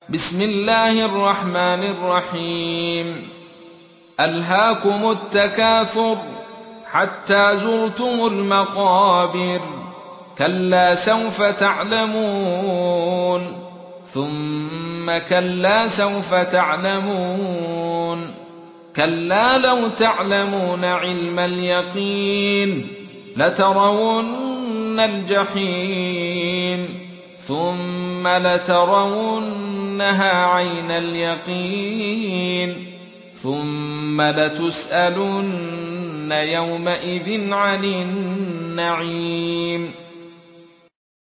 بسم الله الرحمن الرحيم. ألهاكم التكاثر حتى زرتم المقابر، كلا سوف تعلمون ثم كلا سوف تعلمون، كلا لو تعلمون علم اليقين لترون الجحيم ثم لترونها عين اليقين ثم لتسألن يومئذ عن النعيم.